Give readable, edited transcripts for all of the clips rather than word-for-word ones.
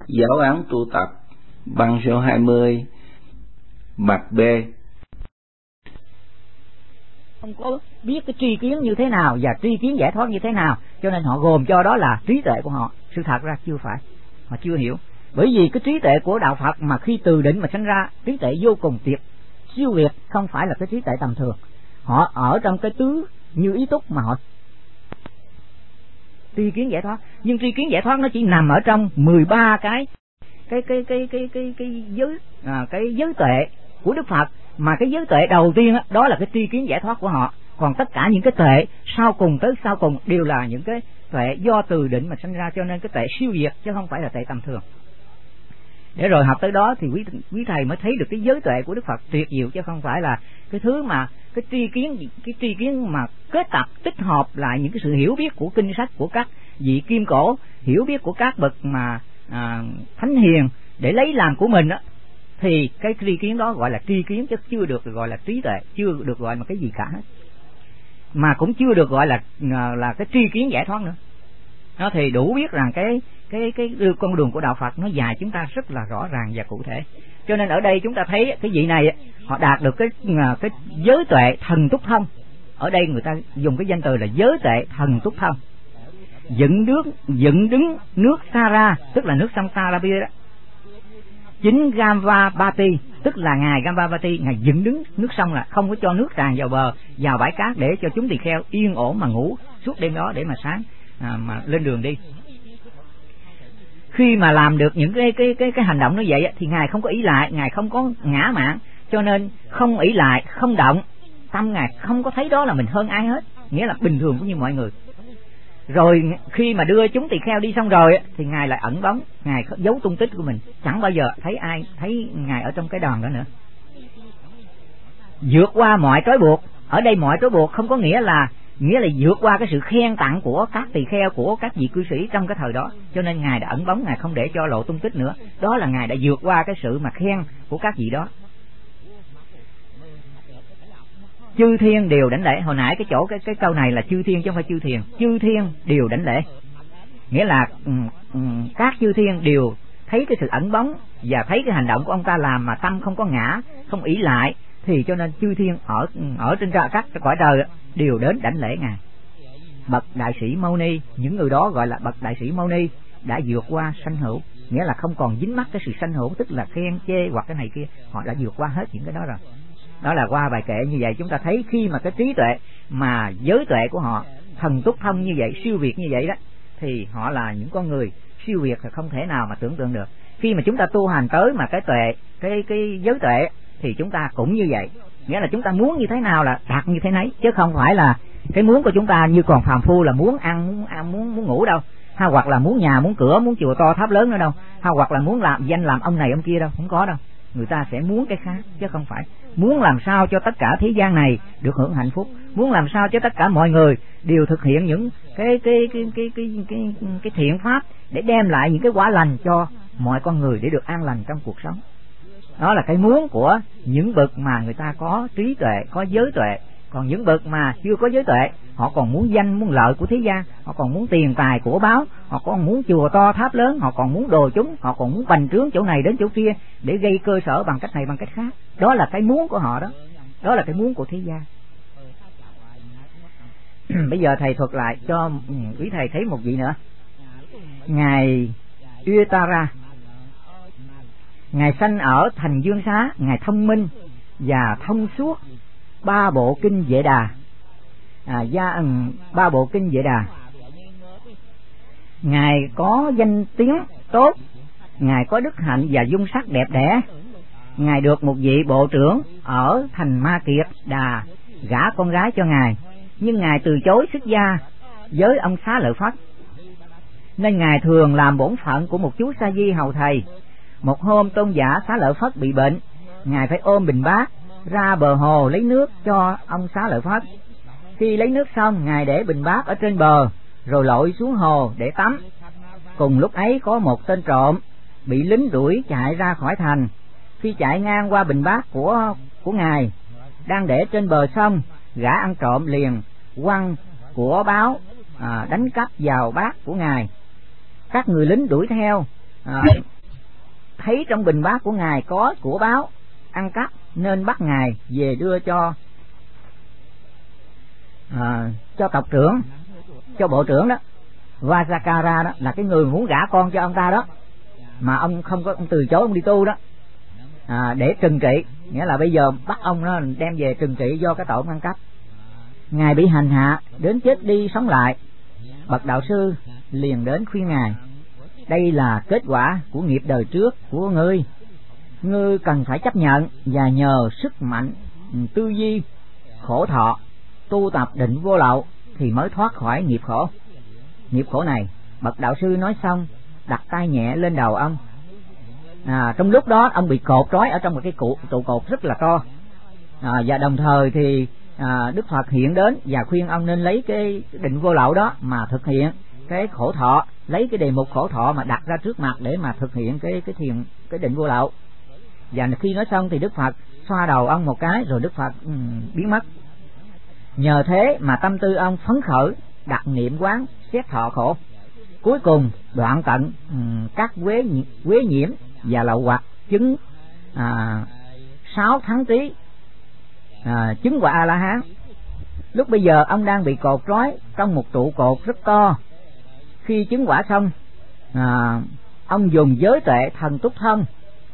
Giáo án tu tập băng số 20 mặt B. Không có biết cái tri kiến như thế nào và tri kiến giải thoát như thế nào, cho nên họ gồm cho đó là trí tuệ của họ. Sự thật ra chưa phải, họ chưa hiểu. Bởi vì cái trí tuệ của đạo Phật mà khi từ định mà sinh ra, trí tuệ vô cùng tuyệt, siêu việt, không phải là cái trí tuệ tầm thường. Họ ở trong cái tứ như ý túc mà họ tri kiến giải thoát, nhưng tri kiến giải thoát nó chỉ nằm ở trong 13 cái giới tuệ của Đức Phật, mà cái giới tuệ đầu tiên đó là cái tri kiến giải thoát của họ. Còn tất cả những cái tuệ sau cùng tới sau cùng đều là những cái tuệ do từ định mà sinh ra, cho nên cái tuệ siêu việt chứ không phải là tuệ tầm thường. Để rồi học tới đó thì quý thầy mới thấy được cái giới tuệ của Đức Phật tuyệt diệu, chứ không phải là cái thứ mà cái tri kiến mà kết tập tích hợp lại những cái sự hiểu biết của kinh sách của các vị kim cổ, hiểu biết của các bậc mà thánh hiền để lấy làm của mình á, thì cái tri kiến đó gọi là tri kiến chứ chưa được gọi là trí tuệ, chưa được gọi là cái gì cả hết, mà cũng chưa được gọi là cái tri kiến giải thoát nữa. Nó thì đủ biết rằng cái con đường của đạo Phật nó dài chúng ta rất là rõ ràng và cụ thể. Cho nên ở đây chúng ta thấy cái vị này họ đạt được cái giới tuệ thần túc thông. Ở đây người ta dùng cái danh từ là giới tuệ thần túc thông. Dựng đứng nước Sara, tức là nước sông Sarabia đó. Chính Gambavati, tức là ngài Gambavati, ngài dựng đứng nước sông, là không có cho nước tràn vào bờ, vào bãi cát, để cho chúng tỳ kheo yên ổn mà ngủ suốt đêm đó, để mà sáng mà lên đường đi. Khi mà làm được những cái hành động như vậy thì ngài không có ý lại, ngài không có ngã mạn, cho nên không ý lại, không động, tâm ngài không có thấy đó là mình hơn ai hết, nghĩa là bình thường cũng như mọi người. Rồi khi mà đưa chúng tỳ kheo đi xong rồi thì ngài lại ẩn bóng, ngài giấu tung tích của mình, chẳng bao giờ thấy ai thấy ngài ở trong cái đoàn đó nữa. Vượt qua mọi trói buộc. Ở đây mọi trói buộc không có nghĩa là vượt qua cái sự khen tặng của các tỳ kheo, của các vị cư sĩ trong cái thời đó, cho nên ngài đã ẩn bóng, ngài không để cho lộ tung tích nữa. Đó là ngài đã vượt qua cái sự mà khen của các vị đó. Chư thiên đều đảnh lễ. Hồi nãy cái chỗ cái câu này là chư thiên chứ không phải chư thiền. Chư thiên đều đảnh lễ, nghĩa là các chư thiên đều thấy cái sự ẩn bóng và thấy cái hành động của ông ta làm mà tâm không có ngã, không ỷ lại, thì cho nên chư thiên ở trên các cõi trời đều đến đảnh lễ ngài. Bậc đại sĩ Mâu Ni, những người đó gọi là bậc đại sĩ Mâu Ni, đã vượt qua sanh hữu, nghĩa là không còn dính mắc cái sự sanh hữu, tức là khen chê hoặc cái này kia, họ đã vượt qua hết những cái đó rồi. Đó là qua bài kệ như vậy chúng ta thấy khi mà cái trí tuệ mà giới tuệ của họ thần túc thông như vậy, siêu việt như vậy đó, thì họ là những con người siêu việt thì không thể nào mà tưởng tượng được. Khi mà chúng ta tu hành tới mà cái tuệ, cái giới tuệ thì chúng ta cũng như vậy, nghĩa là chúng ta muốn như thế nào là đạt như thế nấy, chứ không phải là cái muốn của chúng ta như còn phàm phu là muốn ăn, muốn ngủ đâu, hay hoặc là muốn nhà, muốn cửa, muốn chùa to tháp lớn nữa đâu, hay hoặc là muốn làm danh làm ông này ông kia đâu, không có đâu. Người ta sẽ muốn cái khác chứ không phải muốn làm sao cho tất cả thế gian này được hưởng hạnh phúc, muốn làm sao cho tất cả mọi người đều thực hiện những cái thiện pháp để đem lại những cái quả lành cho mọi con người để được an lành trong cuộc sống. Đó là cái muốn của những bậc mà người ta có trí tuệ, có giới tuệ. Còn những bậc mà chưa có giới tuệ, họ còn muốn danh, muốn lợi của thế gian, họ còn muốn tiền tài của báo, họ còn muốn chùa to tháp lớn, họ còn muốn đồ chúng, họ còn muốn bành trướng chỗ này đến chỗ kia để gây cơ sở bằng cách này bằng cách khác. Đó là cái muốn của họ đó. Đó là cái muốn của thế gian. Bây giờ thầy thuật lại cho quý thầy thấy một vị nữa. Ngài Uttara, ngài sanh ở thành Dương Xá, ngài thông minh và thông suốt ba bộ kinh Vệ Đà, ba bộ kinh Vệ Đà. Ngài có danh tiếng tốt, ngài có đức hạnh và dung sắc đẹp đẽ. Ngài được một vị bộ trưởng ở thành Ma Kiệt Đà gả con gái cho ngài, nhưng ngài từ chối xuất gia với ông Xá Lợi Phất, nên ngài thường làm bổn phận của một chú sa di hầu thầy. Một hôm tôn giả Xá Lợi Phất bị bệnh, ngài phải ôm bình bát ra bờ hồ lấy nước cho ông Xá Lợi Phất. Khi lấy nước xong, ngài để bình bát ở trên bờ rồi lội xuống hồ để tắm. Cùng lúc ấy có một tên trộm bị lính đuổi chạy ra khỏi thành. Khi chạy ngang qua bình bát của ngài đang để trên bờ sông, gã ăn trộm liền quăng của báo đánh cắp vào bát của ngài. Các người lính đuổi theo thấy trong bình bát của ngài có của báo ăn cắp, nên bắt ngài về đưa cho tộc trưởng, cho bộ trưởng đó, Vajakara đó, là cái người muốn gả con cho ông ta đó, mà ông không có, ông từ chối, ông đi tu đó, để trừng trị. Nghĩa là bây giờ bắt ông nó đem về trừng trị do cái tội ăn cắp. Ngài bị hành hạ đến chết đi sống lại, bậc đạo sư liền đến khuyên ngài: đây là kết quả của nghiệp đời trước của ngươi, ngươi cần phải chấp nhận và nhờ sức mạnh tư duy khổ thọ, tu tập định vô lậu thì mới thoát khỏi nghiệp khổ. Nghiệp khổ này, bậc đạo sư nói xong đặt tay nhẹ lên đầu ông. Trong lúc đó ông bị cột trói ở trong một cái trụ cột rất là to, và đồng thời thì Đức Phật hiện đến và khuyên ông nên lấy cái định vô lậu đó mà thực hiện cái khổ thọ, lấy cái đề mục khổ thọ mà đặt ra trước mặt để mà thực hiện cái định vô lậu. Và khi nói xong thì Đức Phật xoa đầu ông một cái rồi Đức Phật biến mất. Nhờ thế mà tâm tư ông phấn khởi, đặt niệm quán xét thọ khổ, cuối cùng đoạn tận các quế nhiễm và lậu hoặc, chứng 6 tháng Tý, chứng quả A La Hán. Lúc bây giờ ông đang bị cột trói trong một trụ cột rất to. Khi chứng quả xong, ông dùng giới tuệ thần túc thông,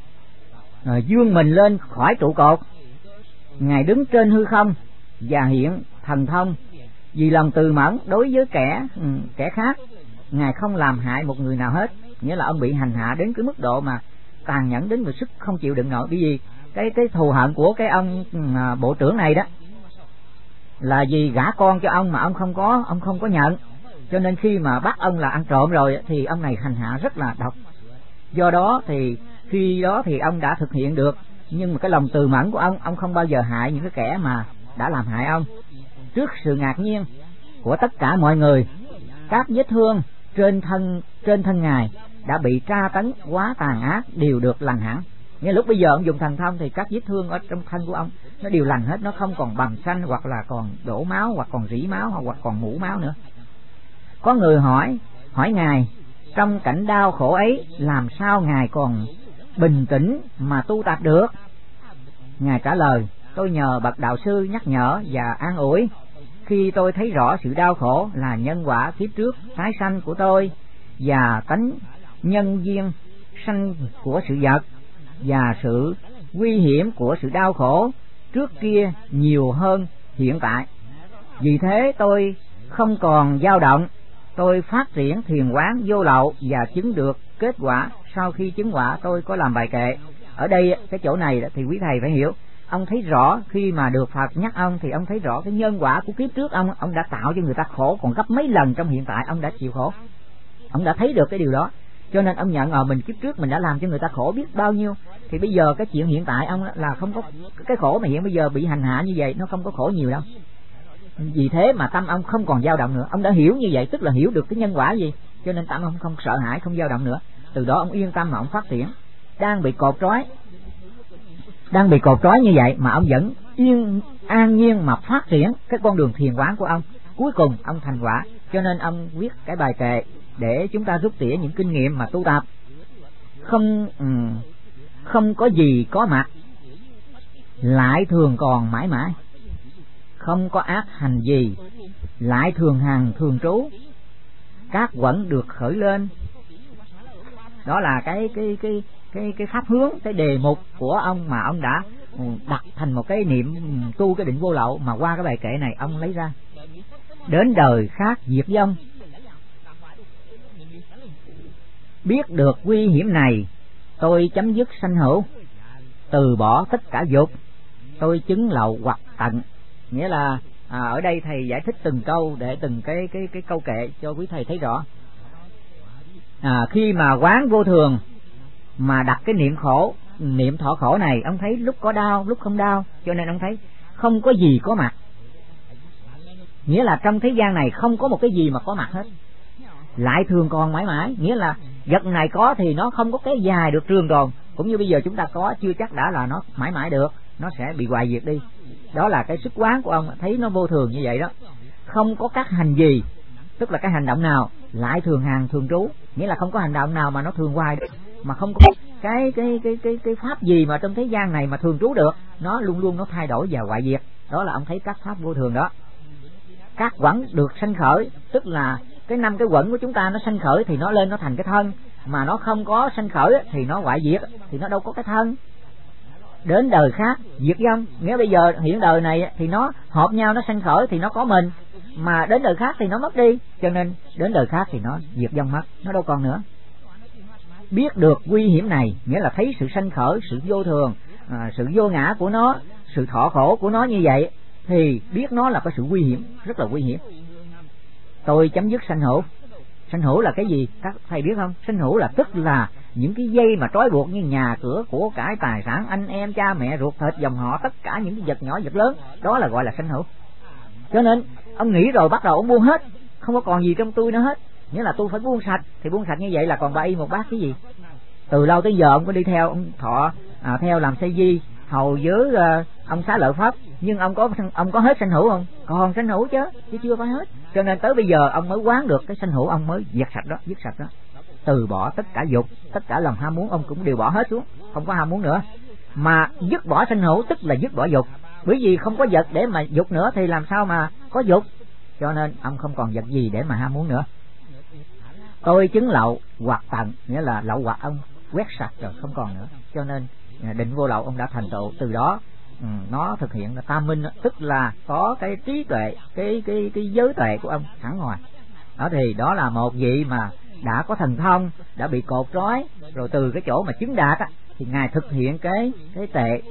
vươn mình lên khỏi trụ cột. Ngài đứng trên hư không và hiện thần thông. Vì lòng từ mẫn đối với kẻ khác, Ngài không làm hại một người nào hết. Nghĩa là ông bị hành hạ đến cái mức độ mà tàn nhẫn đến một sức không chịu đựng nổi. Bởi vì cái thù hận của cái ông bộ trưởng này đó là vì gả con cho ông mà ông không có nhận, cho nên khi mà bắt ông là ăn trộm rồi thì ông này hành hạ rất là độc. Do đó thì khi đó thì ông đã thực hiện được, nhưng mà cái lòng từ mẫn của ông không bao giờ hại những cái kẻ mà đã làm hại ông. Trước sự ngạc nhiên của tất cả mọi người, các vết thương trên thân Ngài đã bị tra tấn quá tàn ác đều được lành hẳn. Nghĩa lúc bây giờ ông dùng thần thông thì các vết thương ở trong thân của ông nó đều lành hết, nó không còn bầm xanh hoặc là còn đổ máu hoặc còn rỉ máu hoặc còn mủ máu nữa. Có người hỏi Ngài, trong cảnh đau khổ ấy làm sao Ngài còn bình tĩnh mà tu tập được? Ngài trả lời: tôi nhờ bậc đạo sư nhắc nhở và an ủi. Khi tôi thấy rõ sự đau khổ là nhân quả kiếp trước tái sanh của tôi và tánh nhân duyên sanh của sự vật, và sự nguy hiểm của sự đau khổ trước kia nhiều hơn hiện tại, vì thế tôi không còn dao động. Tôi phát triển thiền quán vô lậu và chứng được kết quả. Sau khi chứng quả tôi có làm bài kệ. Ở đây cái chỗ này thì quý thầy phải hiểu, ông thấy rõ khi mà được Phật nhắc ông thì ông thấy rõ cái nhân quả của kiếp trước ông đã tạo cho người ta khổ còn gấp mấy lần trong hiện tại ông đã chịu khổ. Ông đã thấy được cái điều đó, cho nên ông nhận mình kiếp trước mình đã làm cho người ta khổ biết bao nhiêu, thì bây giờ cái chuyện hiện tại ông là không có cái khổ mà hiện bây giờ bị hành hạ như vậy, nó không có khổ nhiều đâu. Vì thế mà tâm ông không còn dao động nữa. Ông đã hiểu như vậy, tức là hiểu được cái nhân quả gì, cho nên tâm ông không sợ hãi, không dao động nữa. Từ đó ông yên tâm mà ông phát triển. Đang bị cột trói như vậy mà ông vẫn an nhiên mà phát triển cái con đường thiền quán của ông. Cuối cùng ông thành quả, cho nên ông viết cái bài kệ để chúng ta rút tỉa những kinh nghiệm mà tu tập. Không có gì có mặt lại thường còn mãi mãi, không có ác hành gì lại thường hằng thường trú, các quẩn được khởi lên. Đó là cái pháp hướng, cái đề mục của ông mà ông đã đặt thành một cái niệm tu cái định vô lậu, mà qua cái bài kệ này ông lấy ra. Đến đời khác diệt vong, biết được nguy hiểm này, tôi chấm dứt sanh hữu, từ bỏ tất cả dục, tôi chứng lậu hoặc tận. Nghĩa là ở đây thầy giải thích từng câu để từng cái câu kệ cho quý thầy thấy rõ. Khi mà quán vô thường mà đặt cái niệm thọ khổ này, ông thấy lúc có đau lúc không đau, cho nên ông thấy không có gì có mặt. Nghĩa là trong thế gian này không có một cái gì mà có mặt hết, lại thường còn mãi mãi. Nghĩa là vật này có thì nó không có cái dài được trường tồn, cũng như bây giờ chúng ta có chưa chắc đã là nó mãi mãi được, nó sẽ bị hoại diệt đi. Đó là cái sức quán của ông, thấy nó vô thường như vậy đó. Không có các hành gì, tức là cái hành động nào lại thường hằng thường trú, nghĩa là không có hành động nào mà nó thường hoài được, mà không có cái pháp gì mà trong thế gian này mà thường trú được, nó luôn luôn nó thay đổi và hoại diệt. Đó là ông thấy các pháp vô thường đó. Các quẩn được sanh khởi, tức là cái 5 cái quẩn của chúng ta nó sanh khởi thì nó lên nó thành cái thân, mà nó không có sanh khởi thì nó hoại diệt, thì nó đâu có cái thân. Đến đời khác diệt vong, nghĩa bây giờ hiện đời này thì nó hợp nhau, nó sanh khởi thì nó có mình, mà đến đời khác thì nó mất đi, cho nên đến đời khác thì nó diệt vong mất, nó đâu còn nữa. Biết được nguy hiểm này, nghĩa là thấy sự sanh khởi, sự vô thường, sự vô ngã của nó, sự thọ khổ của nó như vậy, thì biết nó là có sự nguy hiểm, rất là nguy hiểm. Tôi chấm dứt sanh hữu. Sanh hữu là cái gì? Các thầy biết không? Sanh hữu là tức là những cái dây mà trói buộc như nhà cửa, của cải, tài sản, anh em, cha mẹ, ruột thịt, dòng họ, tất cả những cái vật nhỏ vật lớn, đó là gọi là sanh hữu. Cho nên ông nghĩ rồi bắt đầu ông buông hết, không có còn gì trong tôi nữa hết. Nghĩa là tôi phải buông sạch, thì buông sạch như vậy là còn 3 y 1 bát cái gì? Từ lâu tới giờ ông có đi theo ông Thọ theo làm xây di hầu với ông Xá Lợi Pháp, nhưng ông có hết sanh hữu không? Còn sanh hữu chứ chưa phải hết. Cho nên tới bây giờ ông mới quán được cái sanh hữu, ông mới dứt sạch đó, từ bỏ tất cả dục, tất cả lòng ham muốn ông cũng đều bỏ hết xuống, không có ham muốn nữa. Mà dứt bỏ sanh hữu tức là dứt bỏ dục, bởi vì không có vật để mà dục nữa thì làm sao mà có dục, cho nên ông không còn vật gì để mà ham muốn nữa. Tôi chứng lậu hoặc tận, nghĩa là lậu hoặc ông quét sạch rồi, không còn nữa. Cho nên định vô lậu ông đã thành tựu. Từ đó nó thực hiện là tam minh, tức là có cái trí tuệ, cái giới tuệ của ông hẳn ngoài. Đó thì đó là một vị mà đã có thần thông, đã bị cột trói, rồi từ cái chỗ mà chứng đạt thì ngài thực hiện cái tệ,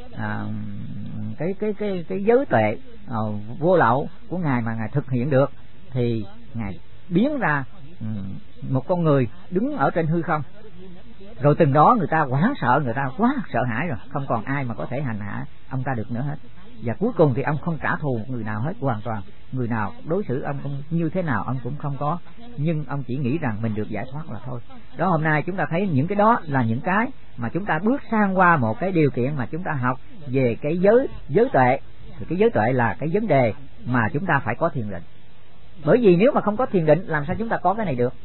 cái giới tuệ vô lậu của ngài mà ngài thực hiện được, thì ngài biến ra một con người đứng ở trên hư không. Rồi từng đó người ta hoảng sợ, người ta quá sợ hãi rồi, không còn ai mà có thể hành hạ ông ta được nữa hết. Và cuối cùng thì ông không trả thù người nào hết, hoàn toàn người nào đối xử ông như thế nào ông cũng không có, nhưng ông chỉ nghĩ rằng mình được giải thoát là thôi. Đó, hôm nay chúng ta thấy những cái đó là những cái mà chúng ta bước sang qua một cái điều kiện mà chúng ta học về cái giới tuệ. Thì cái giới tuệ là cái vấn đề mà chúng ta phải có thiền định. Bởi vì nếu mà không có thiền định làm sao chúng ta có cái này được?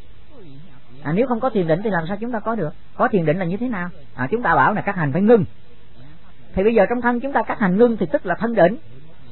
Nếu không có thiền định thì làm sao chúng ta có được? Có thiền định là như thế nào? Chúng ta bảo là các hành phải ngưng. Thì bây giờ trong thân chúng ta các hành ngưng thì tức là thân định.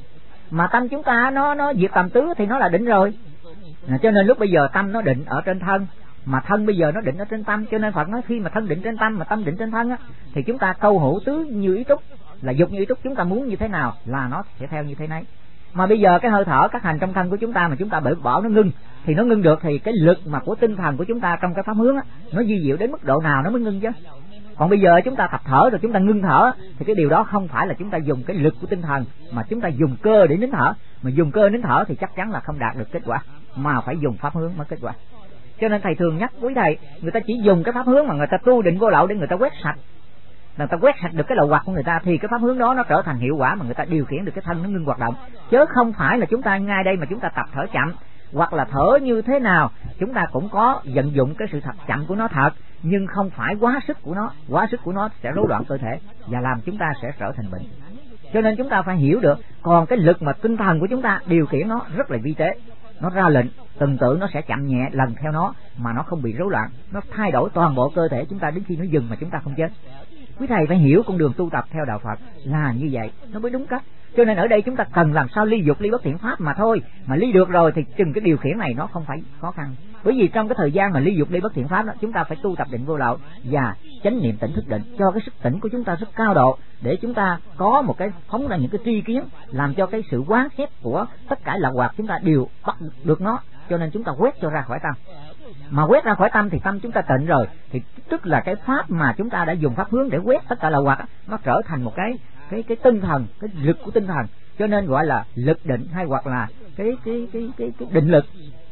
Mà tâm chúng ta nó diệt tầm tứ thì nó là định rồi. Cho nên lúc bây giờ tâm nó định ở trên thân, mà thân bây giờ nó định ở trên tâm. Cho nên Phật nói khi mà thân định trên tâm mà tâm định trên thân thì chúng ta câu hữu tứ như ý túc, là dục như ý túc, chúng ta muốn như thế nào là nó sẽ theo như thế nấy. Mà bây giờ cái hơi thở các hành trong thân của chúng ta mà chúng ta bởi bỏ nó ngưng, thì nó ngưng được thì cái lực mà của tinh thần của chúng ta trong cái pháp hướng nó di diệu đến mức độ nào nó mới ngưng chứ. Còn bây giờ chúng ta tập thở rồi chúng ta ngưng thở thì cái điều đó không phải là chúng ta dùng cái lực của tinh thần, mà chúng ta dùng cơ để nín thở. Mà dùng cơ nín thở thì chắc chắn là không đạt được kết quả, mà phải dùng pháp hướng mới kết quả. Cho nên thầy thường nhắc quý thầy, người ta chỉ dùng cái pháp hướng mà người ta tu định vô lậu để người ta quét sạch, người ta quét sạch được cái lậu hoặc của người ta, thì cái pháp hướng đó nó trở thành hiệu quả mà người ta điều khiển được cái thân nó ngưng hoạt động. Chứ không phải là chúng ta ngay đây mà chúng ta tập thở chậm, hoặc là thở như thế nào chúng ta cũng có vận dụng cái sự thật chậm của nó thật, nhưng không phải quá sức của nó. Quá sức của nó sẽ rối loạn cơ thể và làm chúng ta sẽ trở thành bệnh. Cho nên chúng ta phải hiểu được. Còn cái lực mà tinh thần của chúng ta điều khiển nó rất là vi tế, nó ra lệnh từng tự nó sẽ chậm nhẹ lần theo nó mà nó không bị rối loạn, nó thay đổi toàn bộ cơ thể chúng ta đến khi nó dừng mà chúng ta không chết. Quý thầy phải hiểu con đường tu tập theo đạo Phật là như vậy nó mới đúng cách. Cho nên ở đây chúng ta cần làm sao ly dục ly bất thiện pháp mà thôi. Mà ly được rồi thì chừng cái điều khiển này nó không phải khó khăn. Bởi vì trong cái thời gian mà ly dục ly bất thiện pháp đó, chúng ta phải tu tập định vô lậu và chánh niệm tỉnh thức định, cho cái sức tỉnh của chúng ta rất cao độ, để chúng ta có một cái phóng ra những cái tri kiến, làm cho cái sự quán xét của tất cả lậu hoặc chúng ta đều bắt được nó. Cho nên chúng ta quét cho ra khỏi tâm. Mà quét ra khỏi tâm thì tâm chúng ta tịnh rồi, thì tức là cái pháp mà chúng ta đã dùng pháp hướng để quét tất cả lậu hoặc nó trở thành một cái tinh thần, cái lực của tinh thần. Cho nên gọi là lực định, hay hoặc là cái định lực.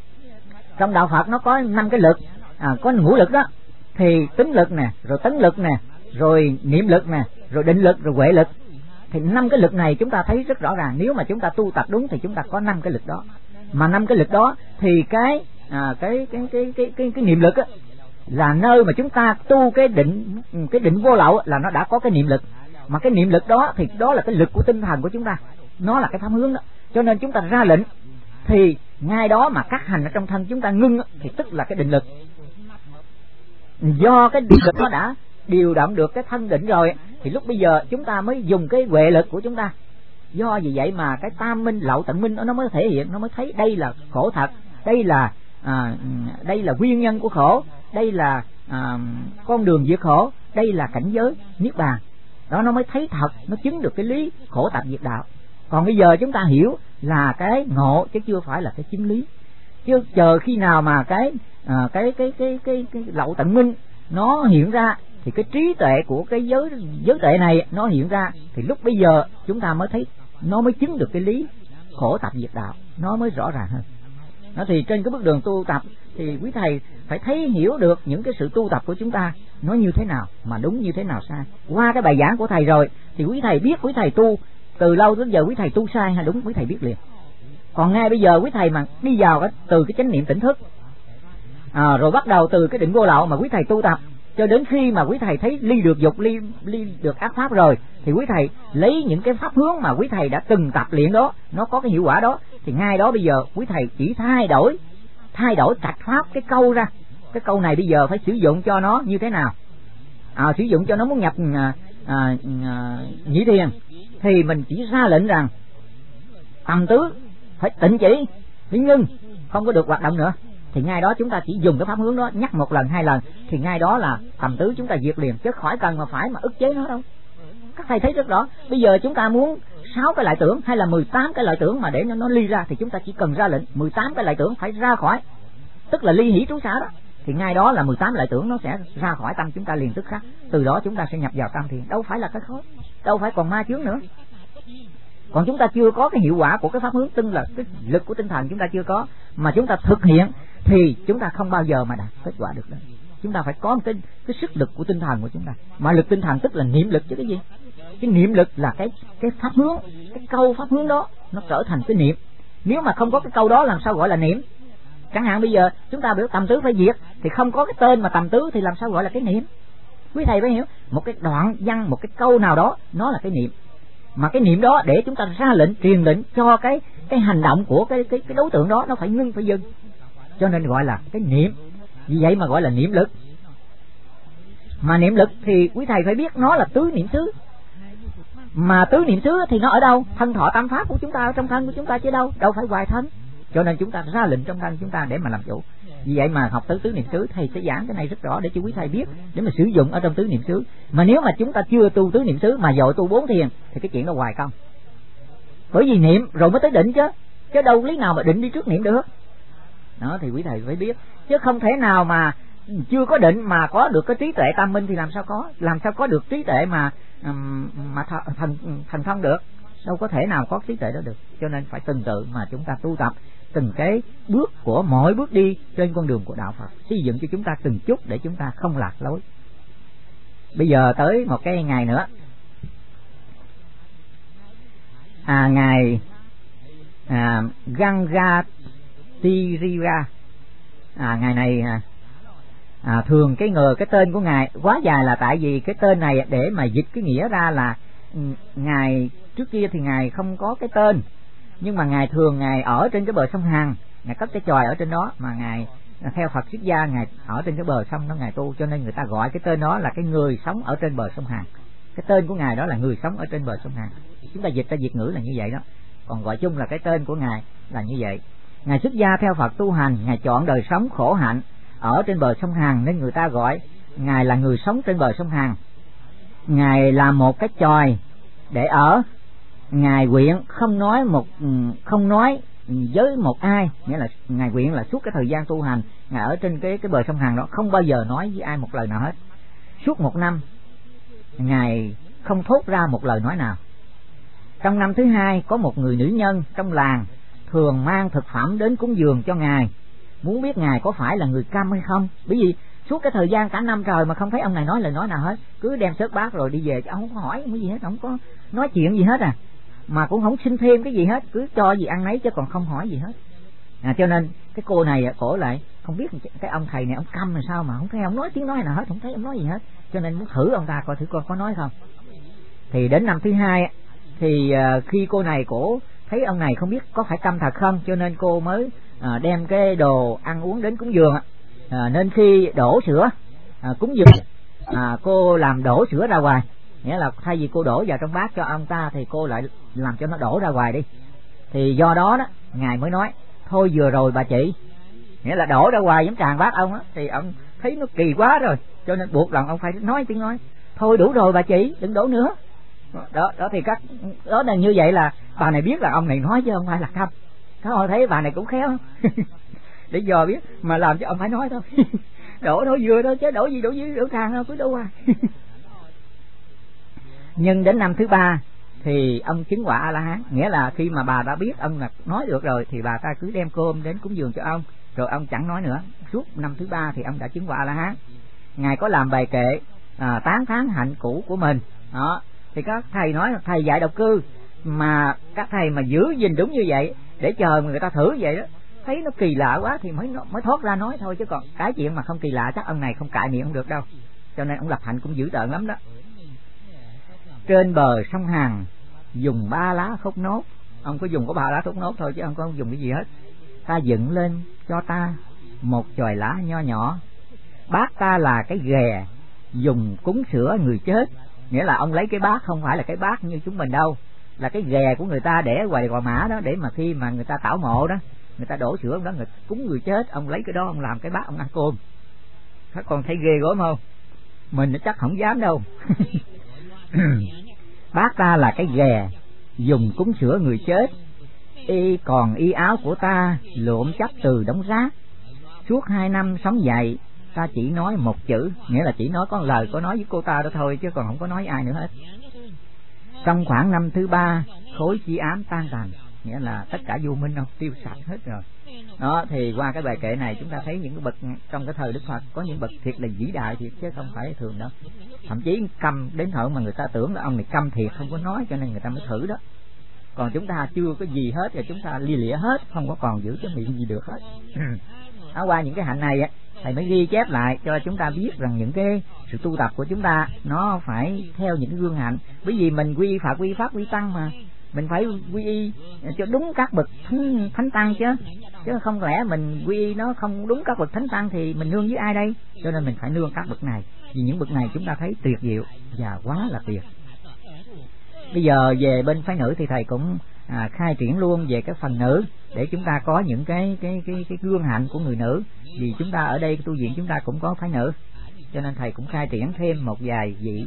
Trong đạo Phật nó có 5 cái lực, có ngũ lực đó, thì tính lực nè, rồi tấn lực nè, rồi niệm lực nè, rồi định lực, rồi huệ lực. Thì 5 cái lực này chúng ta thấy rất rõ ràng, nếu mà chúng ta tu tập đúng thì chúng ta có 5 cái lực đó. Mà 5 cái lực đó thì cái niệm lực là nơi mà chúng ta tu cái định vô lậu, là nó đã có cái niệm lực. Mà cái niệm lực đó thì đó là cái lực của tinh thần của chúng ta, nó là cái pháp hướng đó. Cho nên chúng ta ra lệnh thì ngay đó mà các hành ở trong thân chúng ta ngưng thì tức là cái định lực. Do cái định lực nó đã điều động được cái thân định rồi thì lúc bây giờ chúng ta mới dùng cái huệ lực của chúng ta. Do vì vậy mà cái tam minh lậu tận minh nó mới thể hiện, nó mới thấy đây là khổ thật, đây là nguyên nhân của khổ, đây là con đường diệt khổ, đây là cảnh giới niết bàn. Đó, nó mới thấy thật, nó chứng được cái lý khổ tập diệt đạo. Còn bây giờ chúng ta hiểu là cái ngộ chứ chưa phải là cái chứng lý. Chứ chờ khi nào mà cái lậu tận minh nó hiện ra thì cái trí tuệ của cái giới tuệ này nó hiện ra thì lúc bây giờ chúng ta mới thấy, nó mới chứng được cái lý khổ tập diệt đạo, nó mới rõ ràng hơn. Nó thì trên cái bước đường tu tập thì quý thầy phải thấy hiểu được những cái sự tu tập của chúng ta nó như thế nào, mà đúng như thế nào sai. Qua cái bài giảng của thầy rồi thì quý thầy biết quý thầy tu từ lâu đến giờ quý thầy tu sai hay đúng, quý thầy biết liền. Còn ngay bây giờ quý thầy mà đi vào từ cái chánh niệm tỉnh thức, rồi bắt đầu từ cái định vô lậu mà quý thầy tu tập cho đến khi mà quý thầy thấy ly được dục, ly được ác pháp rồi thì quý thầy lấy những cái pháp hướng mà quý thầy đã từng tập luyện đó, nó có cái hiệu quả đó, thì ngay đó bây giờ quý thầy chỉ thay đổi trạch pháp cái câu ra. Cái câu này bây giờ phải sử dụng cho nó như thế nào? Sử dụng cho nó muốn nhập nhị thiền thì mình chỉ ra lệnh rằng tầm tứ phải tịnh chỉ, phải ngưng, không có được hoạt động nữa. Thì ngay đó chúng ta chỉ dùng cái pháp hướng đó nhắc một lần 2 lần thì ngay đó là tầm tứ chúng ta diệt liền, chứ khỏi cần mà phải mà ức chế nó đâu. Các thầy thấy rất rõ. Bây giờ chúng ta muốn 6 cái lại tưởng hay là 18 cái lại tưởng mà để nó ly ra thì chúng ta chỉ cần ra lệnh 18 cái lại tưởng phải ra khỏi, tức là ly hỷ trú xả đó, thì ngay đó là 18 lại tưởng nó sẽ ra khỏi tâm chúng ta liền tức khắc. Từ đó chúng ta sẽ nhập vào tâm thiền, đâu phải là cái khó, đâu phải còn ma chướng nữa. Còn chúng ta chưa có cái hiệu quả của cái pháp hướng, tức là cái lực của tinh thần chúng ta chưa có, mà chúng ta thực hiện thì chúng ta không bao giờ mà đạt kết quả được đâu. Chúng ta phải có một cái sức lực của tinh thần của chúng ta. Mà lực tinh thần tức là niệm lực chứ cái gì? Cái niệm lực là cái pháp hướng, cái câu pháp hướng đó nó trở thành cái niệm. Nếu mà không có cái câu đó làm sao gọi là niệm? Chẳng hạn bây giờ chúng ta biểu tầm tứ phải diệt thì không có cái tên mà tầm tứ thì làm sao gọi là cái niệm? Quý thầy phải hiểu, một cái đoạn văn, một cái câu nào đó nó là cái niệm. Mà cái niệm đó để chúng ta ra lệnh, truyền lệnh cho cái hành động của cái đối tượng đó nó phải ngưng, phải dừng. Cho nên gọi là cái niệm. Vì vậy mà gọi là niệm lực. Mà niệm lực thì quý thầy phải biết nó là tứ niệm xứ. Mà tứ niệm xứ thì nó ở đâu? Thân thọ tam pháp của chúng ta, ở trong thân của chúng ta chứ đâu phải ngoài thân. Cho nên chúng ta ra lệnh trong thân chúng ta để mà làm chủ. Vì vậy mà học tới tứ niệm xứ, thầy sẽ giảng cái này rất rõ để cho quý thầy biết, để mà sử dụng ở trong tứ niệm xứ. Mà nếu mà chúng ta chưa tu tứ niệm xứ mà dội tu 4 thiền thì cái chuyện đó hoài công. Bởi vì niệm rồi mới tới định chứ đâu lý nào mà định đi trước niệm được. Đó thì quý thầy phải biết, chứ không thể nào mà chưa có định mà có được cái trí tuệ tam minh thì làm sao có được trí tuệ mà thần thông được, đâu có thể nào có trí tuệ đó được. Cho nên phải từng tự mà chúng ta tu tập từng cái bước của mỗi bước đi trên con đường của đạo Phật, xây dựng cho chúng ta từng chút để chúng ta không lạc lối. Bây giờ tới một cái ngày nữa, ngày Ganga Tirira. Ngày này thường cái tên của ngài quá dài là tại vì cái tên này để mà dịch cái nghĩa ra là ngài trước kia thì ngài không có cái tên, nhưng mà ngài thường ngài ở trên cái bờ sông Hằng, ngài cất cái chòi ở trên đó, mà ngài theo Phật xuất gia ngài ở trên cái bờ sông đó ngài tu, cho nên người ta gọi cái tên đó là cái người sống ở trên bờ sông Hằng. Cái tên của ngài đó là người sống ở trên bờ sông Hằng. Chúng ta dịch ra Việt ngữ là như vậy đó. Còn gọi chung là cái tên của ngài là như vậy. Ngài xuất gia theo Phật tu hành, ngài chọn đời sống khổ hạnh ở trên bờ sông Hằng nên người ta gọi ngài là người sống trên bờ sông Hằng. Ngài làm một cái chòi để ở, ngài nguyện không nói với một ai, nghĩa là ngài nguyện là suốt cái thời gian tu hành ngài ở trên cái bờ sông Hằng đó không bao giờ nói với ai một lời nào hết. Suốt 1 năm ngài không thốt ra một lời nói nào. Trong năm thứ 2 có một người nữ nhân trong làng thường mang thực phẩm đến cúng dường cho ngài, muốn biết ngài có phải là người câm hay không. Bởi vì suốt cái thời gian cả năm trời mà không thấy ông này nói lời nói nào hết, cứ đem xớt bát rồi đi về, ông không có hỏi cái gì hết, không có nói chuyện gì hết mà cũng không xin thêm cái gì hết, cứ cho gì ăn nấy chứ còn không hỏi gì hết. Cho nên cái cô này cổ lại không biết cái ông thầy này ông câm làm sao mà không thấy ông nói tiếng nói nào hết, không thấy ông nói gì hết, cho nên muốn thử ông ta coi thử coi có nói không. Thì đến năm thứ 2 thì khi cô này cổ thấy ông này không biết có phải câm thật không, cho nên cô mới đem cái đồ ăn uống đến cúng dường. Nên khi đổ sữa cúng dường cô làm đổ sữa ra ngoài, nghĩa là thay vì cô đổ vào trong bát cho ông ta thì cô lại làm cho nó đổ ra ngoài đi. Thì do đó đó ngài mới nói thôi vừa rồi bà chị, nghĩa là đổ ra ngoài giống tràn bát ông á, thì ông thấy nó kỳ quá rồi, cho nên buộc lòng ông phải nói tiếng nói thôi đủ rồi bà chị, đừng đổ nữa. Đó thì đó là như vậy là bà này biết là ông này nói chứ không phải là câm. Các ông thấy bà này cũng khéo để dò biết mà làm cho ông phải nói thôi. Đổ thôi vừa thôi chứ đổ gì đổ tràn đâu, cứ đổ qua. Nhưng đến năm thứ 3 thì ông chứng quả A-la-hán, nghĩa là khi mà bà đã biết ông là nói được rồi thì bà ta cứ đem cơm đến cúng dường cho ông, rồi ông chẳng nói nữa. Suốt năm thứ 3 thì ông đã chứng quả A-la-hán. Ngài có làm bài kệ tán thán hạnh cũ của mình. Đó thì các thầy nói là thầy dạy độc cư mà các thầy mà giữ gìn đúng như vậy để chờ người ta thử vậy đó, thấy nó kỳ lạ quá thì mới thoát ra nói thôi, chứ còn cái chuyện mà không kỳ lạ chắc ông này không cãi miệng không được đâu. Cho nên ông lập hạnh cũng dữ tợn lắm đó. Trên bờ sông Hàn dùng 3 lá thốt nốt, ông có dùng có 3 lá thốt nốt thôi chứ ông không dùng cái gì hết. Ta dựng lên cho ta một chòi lá nho nhỏ, bát ta là cái ghè dùng cúng sữa người chết, nghĩa là ông lấy cái bát không phải là cái bát như chúng mình đâu, là cái ghè của người ta để ngoài Gò Mã đó, để mà khi mà người ta tảo mộ đó, người ta đổ sữa đó, người cúng người chết, ông lấy cái đó ông làm cái bát ông ăn cơm. Các con thấy ghê gớm không? Mình chắc không dám đâu. Bát ta là cái ghè dùng cúng sữa người chết, còn y áo của ta lụm chấp từ đống rác. Suốt 2 năm sống dậy ta chỉ nói một chữ, nghĩa là chỉ nói có lời có nói với cô ta đó thôi, chứ còn không có nói ai nữa hết. Trong khoảng năm thứ 3 khối chi ám tan tành, nghĩa là tất cả vô minh không tiêu sạch hết rồi. Đó thì qua cái bài kệ này chúng ta thấy những cái bậc trong cái thời Đức Phật có những bậc thiệt là vĩ đại thiệt chứ không phải thường đâu. Thậm chí câm đến thợ mà người ta tưởng là ông này câm thiệt không có nói, cho nên người ta mới thử đó. Còn chúng ta chưa có gì hết rồi chúng ta lia lịa hết, không có còn giữ cái miệng gì được hết. Qua những cái hạnh này á, thầy mới ghi chép lại cho chúng ta biết rằng những cái sự tu tập của chúng ta nó phải theo những cái gương hạnh. Bởi vì mình quy Phật, quy Pháp, quy Tăng mà, mình phải quy y cho đúng các bậc thánh tăng chứ không lẽ mình quy y nó không đúng các bậc thánh tăng thì mình nương với ai đây? Cho nên mình phải nương các bậc này, vì những bậc này chúng ta thấy tuyệt diệu và quá là tuyệt. Bây giờ về bên phái nữ thì thầy cũng khai triển luôn về cái phần nữ để chúng ta có những cái gương hạnh của người nữ, vì chúng ta ở đây tu viện chúng ta cũng có phái nữ, cho nên thầy cũng khai triển thêm một vài vị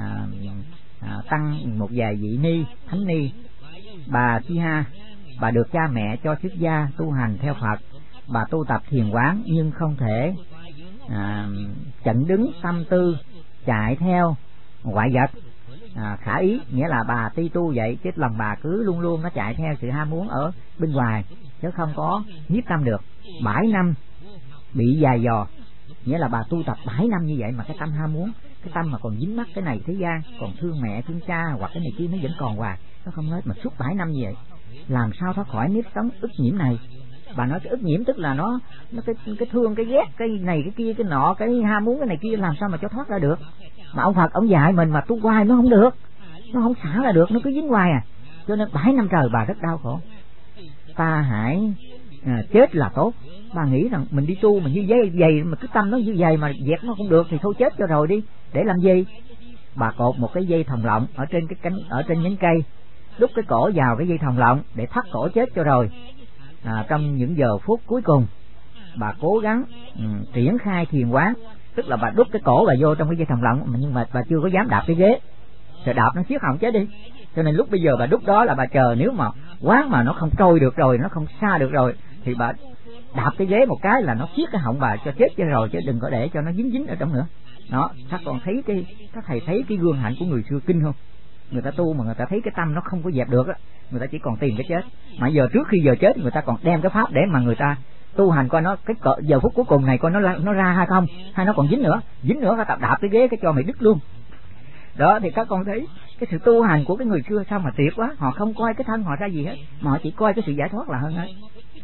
tăng, một vài vị ni, thánh ni. Bà Chi Ha, bà được cha mẹ cho xuất gia tu hành theo Phật, bà tu tập thiền quán nhưng không thể chặn đứng tâm tư chạy theo ngoại vật khả ý, nghĩa là bà ti tu vậy chứ lòng bà cứ luôn luôn nó chạy theo sự ham muốn ở bên ngoài chứ không có nhiếp tâm được. 7 năm bị dài dò, nghĩa là bà tu tập 7 năm như vậy mà cái tâm ham muốn, cái tâm mà còn dính mắc cái này thế gian, còn thương mẹ thương cha hoặc cái này kia nó vẫn còn hoài, nó không hết. Mà suốt 7 năm như vậy làm sao thoát khỏi nếp sống ức nhiễm này? Bà nói cái ức nhiễm tức là nó cái thương, cái ghét, cái này cái kia, cái nọ, cái ham muốn cái này kia, làm sao mà cho thoát ra được? Mà ông Phật ông dạy mình mà tu hoài nó không được, nó không xả ra được, nó cứ dính hoài cho nên 7 năm trời bà rất đau khổ. Ta hãy chết là tốt. Bà nghĩ rằng mình đi tu mà như vậy mà cái tâm nó như vậy mà dẹp nó không được thì thôi chết cho rồi đi, để làm gì? Bà cột một cái dây thòng lọng ở trên cái cánh, ở trên nhánh cây, đút cái cổ vào cái dây thòng lọng để thắt cổ chết cho rồi. Trong những giờ phút cuối cùng bà cố gắng triển khai thiền quán, tức là bà đút cái cổ bà vô trong cái dây thòng lọng, nhưng mà bà chưa có dám đạp cái ghế, rồi đạp nó siết họng chết đi. Cho nên lúc bây giờ bà đút đó là bà chờ, nếu mà quán mà nó không trôi được rồi, nó không xa được rồi thì bà đạp cái ghế một cái là nó siết cái họng bà cho chết cho rồi, chứ đừng có để cho nó dính ở trong nữa. Đó, các con thấy các thầy thấy cái gương hạnh của người xưa kinh không? Người ta tu mà người ta thấy cái tâm nó không có dẹp được á, người ta chỉ còn tìm cái chết. Mà giờ trước khi giờ chết người ta còn đem cái pháp để mà người ta tu hành coi nó cái giờ phút cuối cùng này coi nó ra hay không, hay nó còn dính nữa ta đạp cái ghế cái cho mày đứt luôn. Đó thì các con thấy cái sự tu hành của cái người xưa sao mà tuyệt quá, họ không coi cái thân họ ra gì hết mà họ chỉ coi cái sự giải thoát là hơn hết.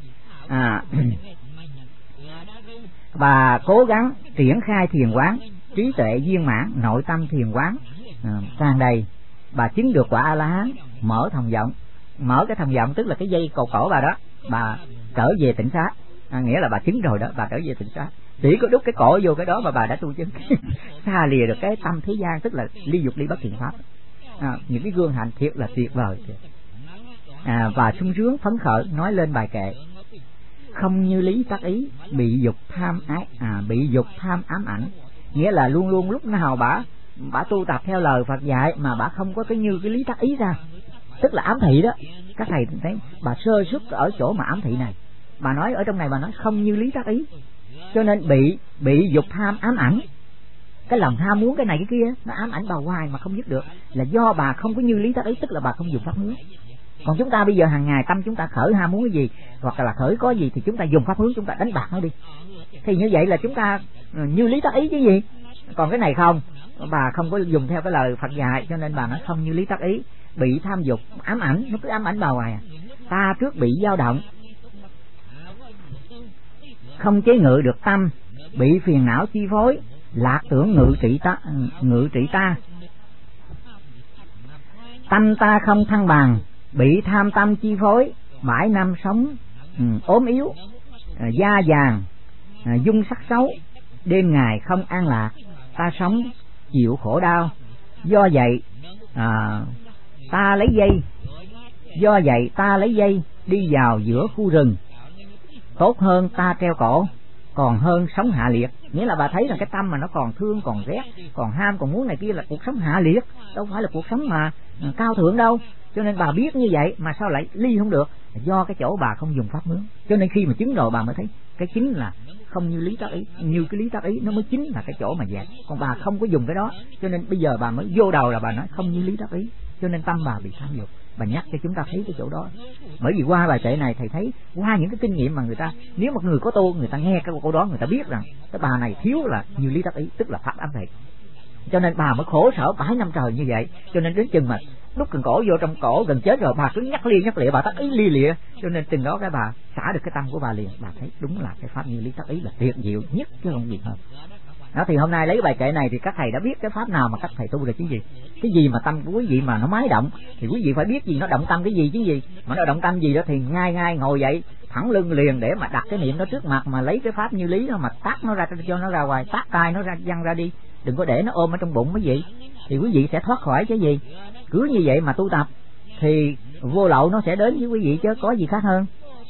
Bà cố gắng triển khai thiền quán, trí tuệ viên mãn, nội tâm thiền quán tràn đầy, bà chứng được quả A-la-hán. Mở thòng vọng, mở cái thòng vọng tức là cái dây cầu cổ bà đó, bà trở về tịnh xá, nghĩa là bà chứng rồi đó, bà trở về tịnh xá. chỉ có đút cái cổ vô cái đó mà bà đã tu chứng. Xa lìa được cái tâm thế gian, tức là ly dục ly bất thiện pháp. Những cái gương hạnh thiệt là tuyệt vời. Và sung sướng phấn khởi nói lên bài kệ: không như lý tác ý, bị dục tham bị dục tham ám ảnh. Nghĩa là luôn luôn lúc nào bà tu tập theo lời Phật dạy mà bà không có cái như cái lý tác ý ra, tức là ám thị đó. Các thầy thấy bà sơ xuất ở chỗ mà ám thị này. Bà nói ở trong này, bà nói không như lý tác ý, cho nên bị dục tham ám ảnh. Cái lòng tham muốn cái này cái kia nó ám ảnh bà hoài mà không dứt được, là do bà không có như lý tác ý, tức là bà không dùng pháp hướng. Còn chúng ta bây giờ hàng ngày tâm chúng ta khởi ham muốn cái gì, hoặc là khởi có gì thì chúng ta dùng pháp hướng, chúng ta đánh bạc nó đi. Thì như vậy là chúng ta như lý tác ý chứ gì. Còn cái này không, bà không có dùng theo cái lời Phật dạy, cho nên bà nói không như lý tác ý, bị tham dục ám ảnh, nó cứ ám ảnh bà hoài. Ta trước bị dao động, không chế ngự được tâm, bị phiền não chi phối, lạc tưởng ngự trị ta. Tâm ta không thăng bằng, bị tham tâm chi phối, 7 năm sống ốm yếu, da vàng, dung sắc xấu, đêm ngày không an lạc, ta sống chịu khổ đau. Do vậy ta lấy dây đi vào giữa khu rừng, tốt hơn ta treo cổ, còn hơn sống hạ liệt. Nghĩa là bà thấy là cái tâm mà nó còn thương, còn ghét, còn ham, còn muốn này kia là cuộc sống hạ liệt, đâu phải là cuộc sống mà cao thượng đâu. Cho nên bà biết như vậy mà sao lại ly không được, do cái chỗ bà không dùng pháp hướng. Cho nên khi mà chứng rồi bà mới thấy cái chính là không như lý tác ý, như cái lý tác ý nó mới chính là cái chỗ mà dẹp. Còn bà không có dùng cái đó, cho nên bây giờ bà mới vô đầu là bà nói không như lý tác ý, cho nên tâm bà bị tham dục. Bà nhắc cho chúng ta thấy cái chỗ đó. Bởi vì qua bài kệ này thầy thấy, qua những cái kinh nghiệm mà người ta, nếu một người có tu, người ta nghe cái câu đó, người ta biết rằng cái bà này thiếu là như lý tác ý, tức là pháp ám thị. Cho nên bà mới khổ sở 7 năm trời như vậy. Cho nên đến chừng mà lúc cần cổ vô trong cổ gần chết rồi, bà cứ nhắc lịa, bà tác ý ly lịa. Cho nên chừng đó cái bà xả được cái tâm của bà liền. Bà thấy đúng là cái pháp như lý tác ý là tuyệt diệu nhất chứ không gì hơn. Đó, thì hôm nay lấy bài kệ này thì các thầy đã biết cái pháp nào mà các thầy tu được cái gì mà tâm của quý vị mà nó mái động thì quý vị phải biết gì nó động tâm cái gì chứ gì. Mà nó động tâm gì đó thì ngay ngồi dậy thẳng lưng liền để mà đặt cái niệm nó trước mặt, mà lấy cái pháp như lý nó mà tát nó ra cho nó ra ngoài, tát tai nó ra văng ra đi, đừng có để nó ôm ở trong bụng cái gì, thì quý vị sẽ thoát khỏi cái gì. Cứ như vậy mà tu tập thì vô lậu nó sẽ đến với quý vị chứ có gì khác hơn.